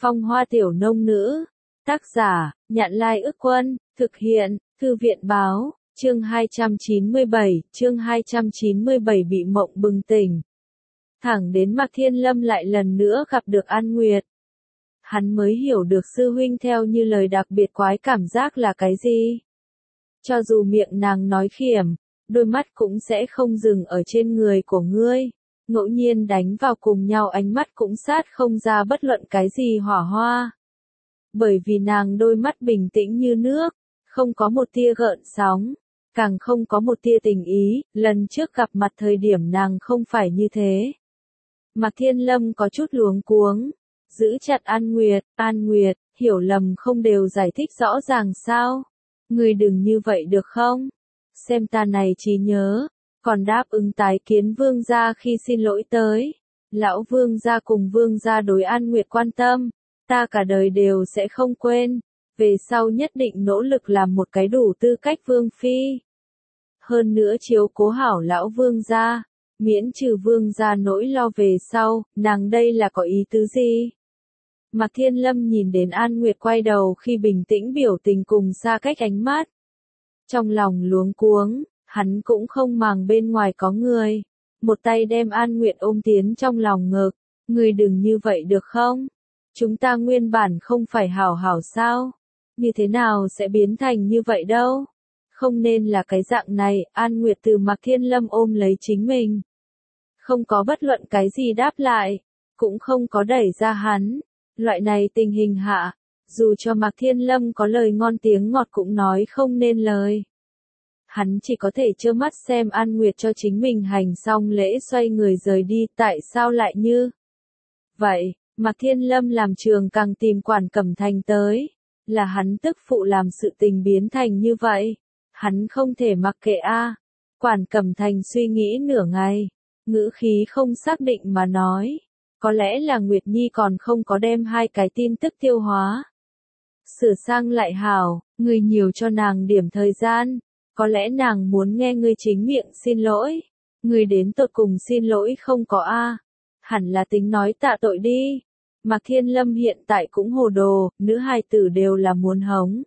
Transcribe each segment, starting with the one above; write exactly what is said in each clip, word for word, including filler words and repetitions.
Phong Hoa Tiểu Nông Nữ. Tác giả, Nhạn Lai Ức Quân, thực hiện, Thư viện Báo, chương hai trăm chín mươi bảy, chương hai trăm chín mươi bảy bị mộng bừng tỉnh. Thẳng đến Mạc Thiên Lâm lại lần nữa gặp được An Nguyệt. Hắn mới hiểu được sư huynh theo như lời đặc biệt quái cảm giác là cái gì. Cho dù miệng nàng nói khiểm, đôi mắt cũng sẽ không dừng ở trên người của ngươi. Ngẫu nhiên đánh vào cùng nhau ánh mắt cũng sát không ra bất luận cái gì hỏa hoa. Bởi vì nàng đôi mắt bình tĩnh như nước, không có một tia gợn sóng, càng không có một tia tình ý, lần trước gặp mặt thời điểm nàng không phải như thế. Mạc Thiên Lâm có chút luống cuống, giữ chặt An Nguyệt, An Nguyệt, hiểu lầm không đều giải thích rõ ràng sao? Ngươi đừng như vậy được không? Xem ta này trí nhớ, còn đáp ứng tái kiến vương gia khi xin lỗi tới. Lão vương gia cùng vương gia đối An Nguyệt quan tâm, ta cả đời đều sẽ không quên, về sau nhất định nỗ lực làm một cái đủ tư cách vương phi. Hơn nữa chiếu cố hảo lão vương gia, miễn trừ vương gia nỗi lo về sau, nàng đây là có ý tứ gì? Mạc Thiên Lâm nhìn đến An Nguyệt quay đầu khi bình tĩnh biểu tình cùng xa cách ánh mắt. Trong lòng luống cuống, hắn cũng không màng bên ngoài có người. Một tay đem An Nguyệt ôm tiến trong lòng ngực. Người đừng như vậy được không? Chúng ta nguyên bản không phải hảo hảo sao? Như thế nào sẽ biến thành như vậy đâu? Không nên là cái dạng này. An Nguyệt từ Mạc Thiên Lâm ôm lấy chính mình. Không có bất luận cái gì đáp lại. Cũng không có đẩy ra hắn. Loại này tình hình hạ, dù cho Mạc Thiên Lâm có lời ngon tiếng ngọt cũng nói không nên lời. Hắn chỉ có thể trơ mắt xem An Nguyệt cho chính mình hành xong lễ xoay người rời đi, tại sao lại như vậy? Mạc Thiên Lâm làm trường càng tìm Quản Cẩm Thành tới, là hắn tức phụ làm sự tình biến thành như vậy, hắn không thể mặc kệ a. À. Quản Cẩm Thành suy nghĩ nửa ngày, ngữ khí không xác định mà nói. Có lẽ là Nguyệt Nhi còn không có đem hai cái tin tức tiêu hóa. Sửa sang lại hảo, người nhiều cho nàng điểm thời gian. Có lẽ nàng muốn nghe ngươi chính miệng xin lỗi. Người đến tột cùng xin lỗi không có a. À. Hẳn là tính nói tạ tội đi. Mạc Thiên Lâm hiện tại cũng hồ đồ, nữ hài tử đều là muốn hống.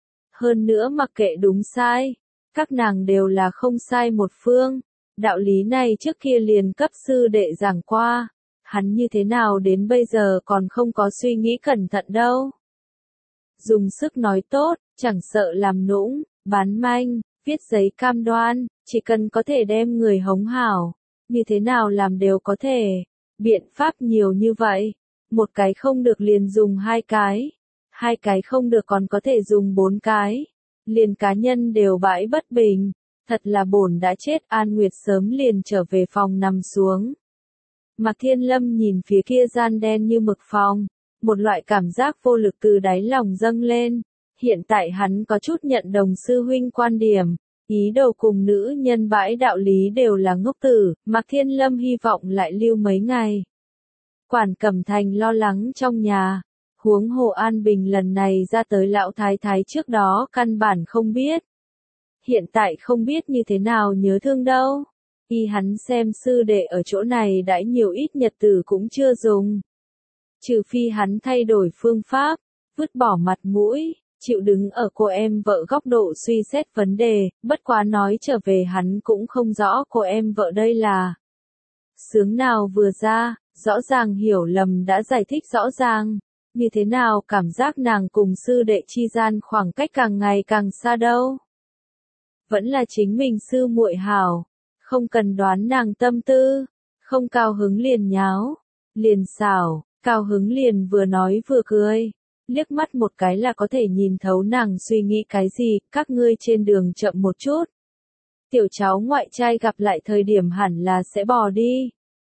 Hơn nữa mặc kệ đúng sai, các nàng đều là không sai một phương. Đạo lý này trước kia liền cấp sư đệ giảng qua. Hắn như thế nào đến bây giờ còn không có suy nghĩ cẩn thận đâu. Dùng sức nói tốt, chẳng sợ làm nũng, bán manh, viết giấy cam đoan, chỉ cần có thể đem người hống hảo, như thế nào làm đều có thể. Biện pháp nhiều như vậy, một cái không được liền dùng hai cái, hai cái không được còn có thể dùng bốn cái, liền cá nhân đều bãi bất bình, thật là bổn đã chết. An Nguyệt sớm liền trở về phòng nằm xuống. Mạc Thiên Lâm nhìn phía kia gian đen như mực phòng, một loại cảm giác vô lực từ đáy lòng dâng lên. Hiện tại hắn có chút nhận đồng sư huynh quan điểm, ý đồ cùng nữ nhân bãi đạo lý đều là ngốc tử. Mạc Thiên Lâm hy vọng lại lưu mấy ngày. Quản Cẩm Thành lo lắng trong nhà, huống hồ An Bình lần này ra tới lão thái thái trước đó căn bản không biết. Hiện tại không biết như thế nào nhớ thương đâu. Y hắn xem sư đệ ở chỗ này đãi nhiều ít nhật tử cũng chưa dùng. Trừ phi hắn thay đổi phương pháp, vứt bỏ mặt mũi, chịu đứng ở cô em vợ góc độ suy xét vấn đề, bất quá nói trở về hắn cũng không rõ cô em vợ đây là sướng nào vừa ra, rõ ràng hiểu lầm đã giải thích rõ ràng, như thế nào cảm giác nàng cùng sư đệ chi gian khoảng cách càng ngày càng xa đâu. Vẫn là chính mình sư muội hảo. Không cần đoán nàng tâm tư, không cao hứng liền nháo, liền xảo, cao hứng liền vừa nói vừa cười, liếc mắt một cái là có thể nhìn thấu nàng suy nghĩ cái gì. Các ngươi trên đường chậm một chút. Tiểu cháu ngoại trai gặp lại thời điểm hẳn là sẽ bò đi.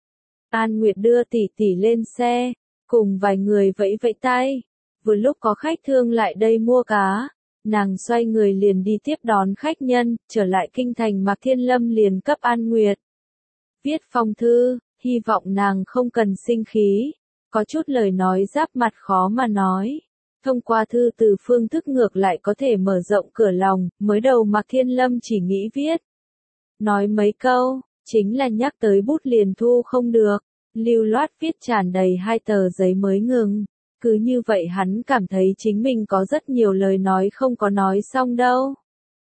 An Nguyệt đưa tỷ tỷ lên xe, cùng vài người vẫy vẫy tay, vừa lúc có khách thương lại đây mua cá. Nàng xoay người liền đi tiếp đón khách nhân, trở lại kinh thành. Mạc Thiên Lâm liền cấp An Nguyệt viết phong thư, hy vọng nàng không cần sinh khí, có chút lời nói giáp mặt khó mà nói. Thông qua thư từ phương thức ngược lại có thể mở rộng cửa lòng, mới đầu Mạc Thiên Lâm chỉ nghĩ viết. Nói mấy câu, chính là nhắc tới bút liền thu không được, lưu loát viết tràn đầy hai tờ giấy mới ngừng. Cứ như vậy hắn cảm thấy chính mình có rất nhiều lời nói không có nói xong đâu.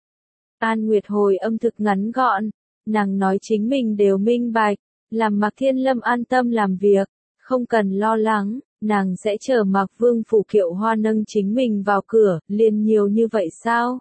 An Nguyệt hồi âm thực ngắn gọn, nàng nói chính mình đều minh bạch, làm Mạc Thiên Lâm an tâm làm việc, không cần lo lắng, nàng sẽ chờ Mạc Vương phủ Kiệu Hoa nâng chính mình vào cửa, liền nhiều như vậy sao?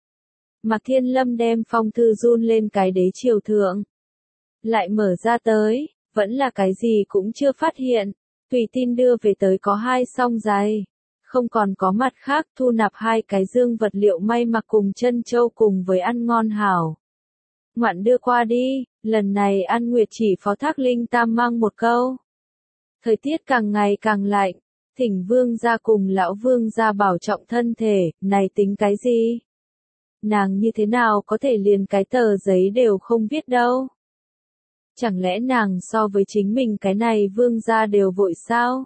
Mạc Thiên Lâm đem phong thư run lên cái đế triều thượng. Lại mở ra tới, vẫn là cái gì cũng chưa phát hiện, tùy tin đưa về tới có hai song giày. Không còn có mặt khác thu nạp hai cái dương vật liệu may mặc cùng chân châu cùng với ăn ngon hảo. Ngoạn đưa qua đi, lần này An Nguyệt chỉ phó thác Linh Tam mang một câu. Thời tiết càng ngày càng lạnh, thỉnh vương gia cùng lão vương gia bảo trọng thân thể, này tính cái gì? Nàng như thế nào có thể liền cái tờ giấy đều không viết đâu? Chẳng lẽ nàng so với chính mình cái này vương gia đều vội sao?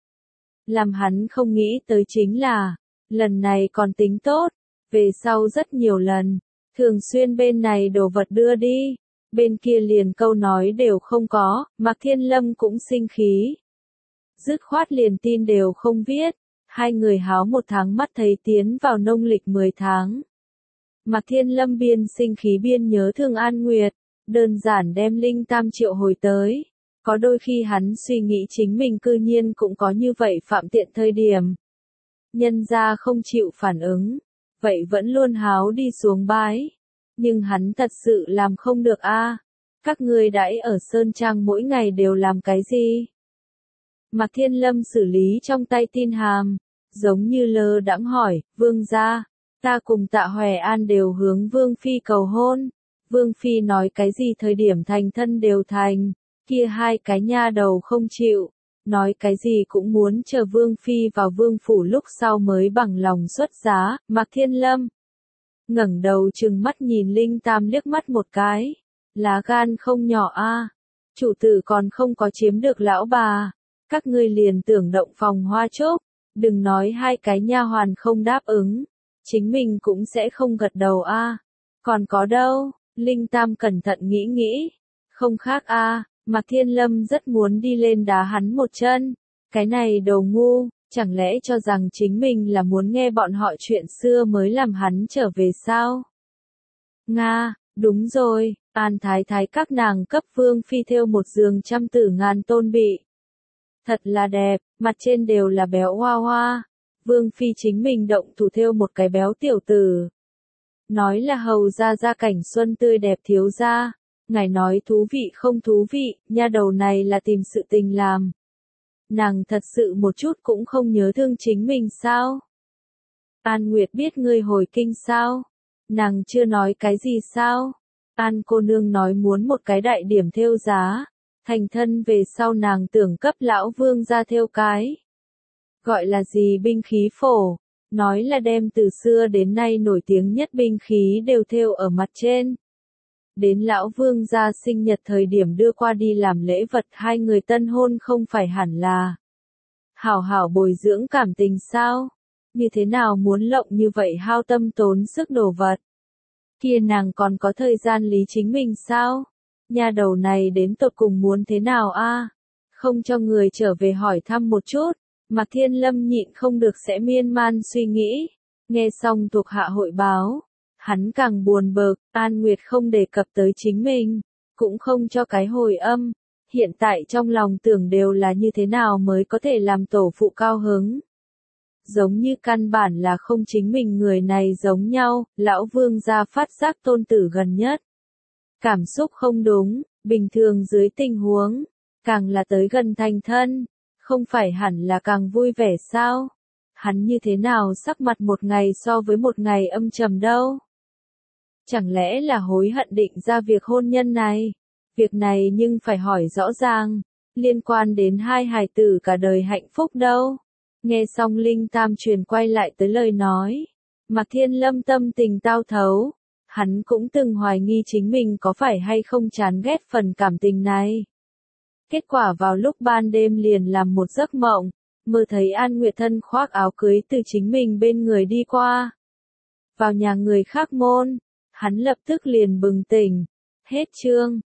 Làm hắn không nghĩ tới chính là, lần này còn tính tốt, về sau rất nhiều lần, thường xuyên bên này đồ vật đưa đi, bên kia liền câu nói đều không có, Mạc Thiên Lâm cũng sinh khí. Dứt khoát liền tin đều không viết, hai người háo một tháng mắt thấy tiến vào nông lịch mười tháng. Mạc Thiên Lâm biên sinh khí biên nhớ thương An Nguyệt, đơn giản đem Linh Tam triệu hồi tới. Có đôi khi hắn suy nghĩ chính mình cư nhiên cũng có như vậy phạm tiện thời điểm. Nhân ra không chịu phản ứng, vậy vẫn luôn háo đi xuống bái. Nhưng hắn thật sự làm không được a. Các ngươi đãi ở Sơn Trang mỗi ngày đều làm cái gì? Mạc Thiên Lâm xử lý trong tay tin hàm, giống như lơ đãng hỏi, vương gia, ta cùng Tạ Hoè An đều hướng Vương Phi cầu hôn. Vương Phi nói cái gì thời điểm thành thân đều thành. Kia hai cái nha đầu không chịu, nói cái gì cũng muốn chờ Vương Phi vào Vương phủ lúc sau mới bằng lòng xuất giá. Mạc Thiên Lâm ngẩng đầu trừng mắt nhìn Linh Tam liếc mắt một cái, lá gan không nhỏ a, chủ tử còn không có chiếm được lão bà, các ngươi liền tưởng động phòng hoa chốc, đừng nói hai cái nha hoàn không đáp ứng, chính mình cũng sẽ không gật đầu a. Còn có đâu? Linh Tam cẩn thận nghĩ nghĩ, không khác a. Mạc Thiên Lâm rất muốn đi lên đá hắn một chân, cái này đồ ngu, chẳng lẽ cho rằng chính mình là muốn nghe bọn họ chuyện xưa mới làm hắn trở về sao? Nga, đúng rồi, An Thái Thái các nàng cấp Vương Phi thêu một giường trăm tử ngàn tôn bị. Thật là đẹp, mặt trên đều là béo hoa hoa, Vương Phi chính mình động thủ thêu một cái béo tiểu tử. Nói là hầu ra gia cảnh xuân tươi đẹp thiếu gia. Ngài nói thú vị không thú vị, nha đầu này là tìm sự tình làm. Nàng thật sự một chút cũng không nhớ thương chính mình sao? An Nguyệt biết ngươi hồi kinh sao? Nàng chưa nói cái gì sao? An cô nương nói muốn một cái đại điểm thêu giá, thành thân về sau nàng tưởng cấp lão vương ra thêu cái. Gọi là gì binh khí phổ, nói là đem từ xưa đến nay nổi tiếng nhất binh khí đều thêu ở mặt trên. Đến lão vương gia sinh nhật thời điểm đưa qua đi làm lễ vật hai người tân hôn không phải hẳn là hảo hảo bồi dưỡng cảm tình sao? Như thế nào muốn lộng như vậy hao tâm tốn sức đồ vật? Kia nàng còn có thời gian lý chính mình sao? Nhà đầu này đến tột cùng muốn thế nào a? Không cho người trở về hỏi thăm một chút, Mạc Thiên Lâm nhịn không được sẽ miên man suy nghĩ. Nghe xong thuộc hạ hội báo. Hắn càng buồn bực, An Nguyệt không đề cập tới chính mình, cũng không cho cái hồi âm, hiện tại trong lòng tưởng đều là như thế nào mới có thể làm tổ phụ cao hứng. Giống như căn bản là không chính mình người này giống nhau, lão vương gia phát giác tôn tử gần nhất. Cảm xúc không đúng, bình thường dưới tình huống, càng là tới gần thành thân, không phải hẳn là càng vui vẻ sao? Hắn như thế nào sắc mặt một ngày so với một ngày âm trầm đâu? Chẳng lẽ là hối hận định ra việc hôn nhân này? Việc này nhưng phải hỏi rõ ràng, liên quan đến hai hài tử cả đời hạnh phúc đâu. Nghe xong Linh Tam truyền quay lại tới lời nói, Mạc Thiên Lâm tâm tình tao thấu, hắn cũng từng hoài nghi chính mình có phải hay không chán ghét phần cảm tình này. Kết quả vào lúc ban đêm liền làm một giấc mộng, mơ thấy An Nguyệt thân khoác áo cưới từ chính mình bên người đi qua. Vào nhà người khác môn, hắn lập tức liền bừng tỉnh. Hết chương.